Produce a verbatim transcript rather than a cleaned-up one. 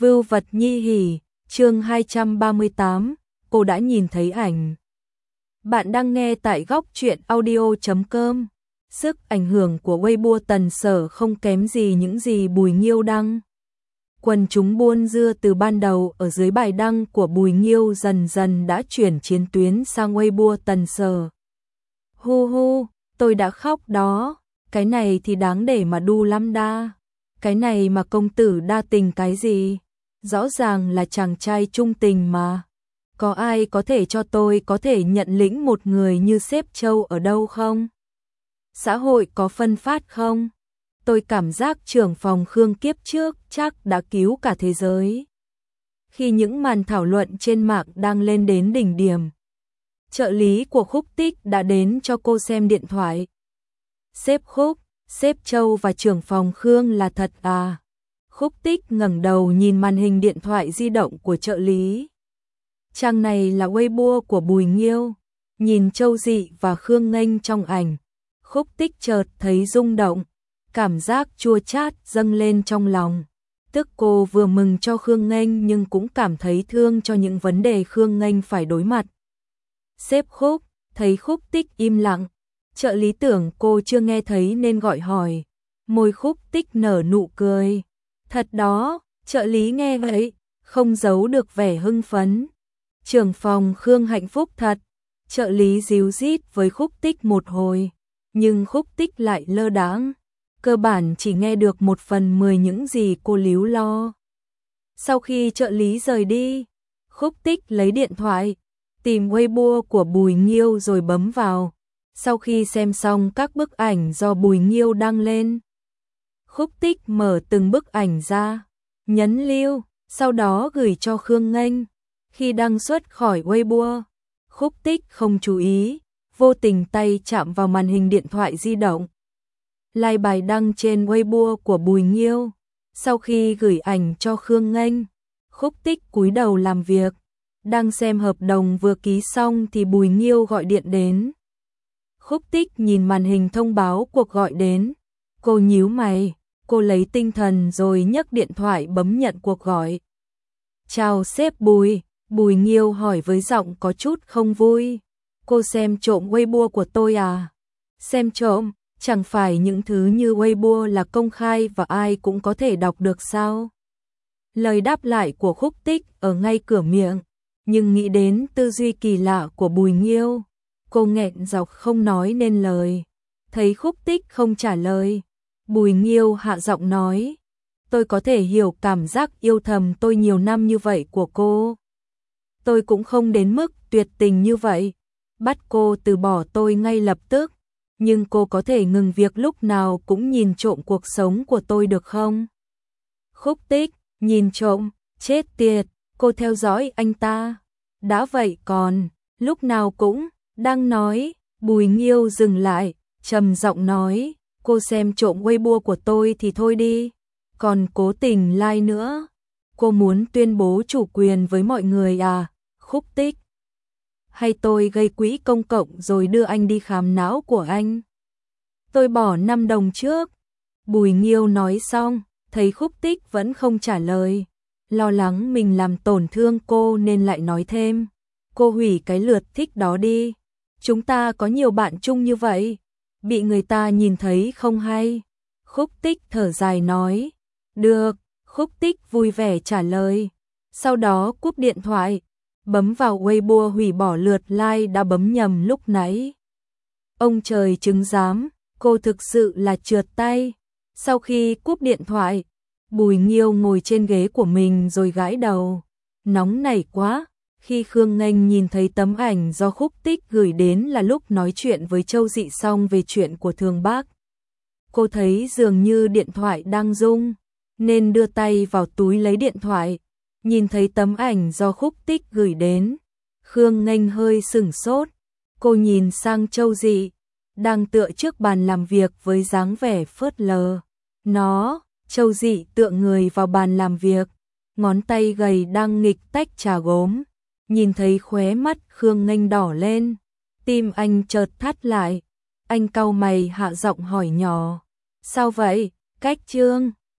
Vưu vật nhi hỉ, chương hai trăm ba mươi tám, cô đã nhìn thấy ảnh. Bạn đang nghe tại góc truyện audio chấm com. Sức ảnh hưởng của Weibo Tần Sở không kém gì những gì Bùi Nghiêu đăng. Quần chúng buôn dưa từ ban đầu ở dưới bài đăng của Bùi Nghiêu dần dần đã chuyển chiến tuyến sang Weibo Tần Sở. Hu hu, tôi đã khóc đó, cái này thì đáng để mà đu lắm đa. Cái này mà công tử đa tình cái gì? Rõ ràng là chàng trai trung tình mà. Có ai có thể cho tôi có thể nhận lĩnh một người như sếp Châu ở đâu không? Xã hội có phân phát không? Tôi cảm giác trưởng phòng Khương kiếp trước chắc đã cứu cả thế giới. Khi những màn thảo luận trên mạng đang lên đến đỉnh điểm, trợ lý của Khúc Tích đã đến cho cô xem điện thoại. Sếp Khúc, sếp Châu và trưởng phòng Khương là thật à? Khúc Tích ngẩng đầu nhìn màn hình điện thoại di động của trợ lý. Trang này là Weibo của Bùi Nghiêu. Nhìn Châu Dị và Khương Nghênh trong ảnh, Khúc Tích chợt thấy rung động, cảm giác chua chát dâng lên trong lòng. Tức cô vừa mừng cho Khương Nghênh nhưng cũng cảm thấy thương cho những vấn đề Khương Nghênh phải đối mặt. Sếp Khúc, thấy Khúc Tích im lặng, trợ lý tưởng cô chưa nghe thấy nên gọi hỏi. Môi Khúc Tích nở nụ cười. Thật đó, trợ lý nghe vậy, không giấu được vẻ hưng phấn. Trưởng phòng Khương hạnh phúc thật. Trợ lý díu dít với Khúc Tích một hồi, nhưng Khúc Tích lại lơ đãng, cơ bản chỉ nghe được một phần mười những gì cô líu lo. Sau khi trợ lý rời đi, Khúc Tích lấy điện thoại, tìm Weibo của Bùi Nghiêu rồi bấm vào. Sau khi xem xong các bức ảnh do Bùi Nghiêu đăng lên, Khúc Tích mở từng bức ảnh ra, nhấn lưu, sau đó gửi cho Khương Nghênh. Khi đăng xuất khỏi Weibo, Khúc Tích không chú ý, vô tình tay chạm vào màn hình điện thoại di động. Like bài đăng trên Weibo của Bùi Nghiêu. Sau khi gửi ảnh cho Khương Nghênh, Khúc Tích cúi đầu làm việc. Đang xem hợp đồng vừa ký xong thì Bùi Nghiêu gọi điện đến. Khúc Tích nhìn màn hình thông báo cuộc gọi đến. Cô nhíu mày, cô lấy tinh thần rồi nhấc điện thoại bấm nhận cuộc gọi. Chào sếp Bùi, Bùi Nghiêu hỏi với giọng có chút không vui. Cô xem trộm Weibo của tôi à? Xem trộm, chẳng phải những thứ như Weibo là công khai và ai cũng có thể đọc được sao? Lời đáp lại của Khúc Tích ở ngay cửa miệng, nhưng nghĩ đến tư duy kỳ lạ của Bùi Nghiêu, cô nghẹn giọng không nói nên lời. Thấy Khúc Tích không trả lời, Bùi Nghiêu hạ giọng nói, tôi có thể hiểu cảm giác yêu thầm tôi nhiều năm như vậy của cô. Tôi cũng không đến mức tuyệt tình như vậy, bắt cô từ bỏ tôi ngay lập tức, nhưng cô có thể ngừng việc lúc nào cũng nhìn trộm cuộc sống của tôi được không? Khúc Tích, nhìn trộm, chết tiệt, cô theo dõi anh ta. Đã vậy còn, lúc nào cũng, đang nói, Bùi Nghiêu dừng lại, trầm giọng nói, cô xem trộm Weibo của tôi thì thôi đi, còn cố tình like nữa. Cô muốn tuyên bố chủ quyền với mọi người à, Khúc Tích? Hay tôi gây quỹ công cộng rồi đưa anh đi khám não của anh? Tôi bỏ năm đồng trước. Bùi Nghiêu nói xong, thấy Khúc Tích vẫn không trả lời. Lo lắng mình làm tổn thương cô nên lại nói thêm. Cô hủy cái lượt thích đó đi. Chúng ta có nhiều bạn chung như vậy. Bị người ta nhìn thấy không hay. Khúc Tích thở dài nói. Được, Khúc Tích vui vẻ trả lời. Sau đó cúp điện thoại, bấm vào Weibo hủy bỏ lượt like đã bấm nhầm lúc nãy. Ông trời chứng giám, cô thực sự là trượt tay. Sau khi cúp điện thoại, Bùi Nghiêu ngồi trên ghế của mình rồi gãi đầu. Nóng nảy quá. Khi Khương Nghênh nhìn thấy tấm ảnh do Khúc Tích gửi đến là lúc nói chuyện với Châu Dị xong về chuyện của Thường Bác. Cô thấy dường như điện thoại đang rung, nên đưa tay vào túi lấy điện thoại. Nhìn thấy tấm ảnh do Khúc Tích gửi đến, Khương Nghênh hơi sửng sốt. Cô nhìn sang Châu Dị, đang tựa trước bàn làm việc với dáng vẻ phớt lờ. Nó, Châu Dị tựa người vào bàn làm việc, ngón tay gầy đang nghịch tách trà gốm. Nhìn thấy khóe mắt Khương Nghênh đỏ lên, tim anh chợt thắt lại. Anh cau mày hạ giọng hỏi nhỏ. Sao vậy, Cách Trương?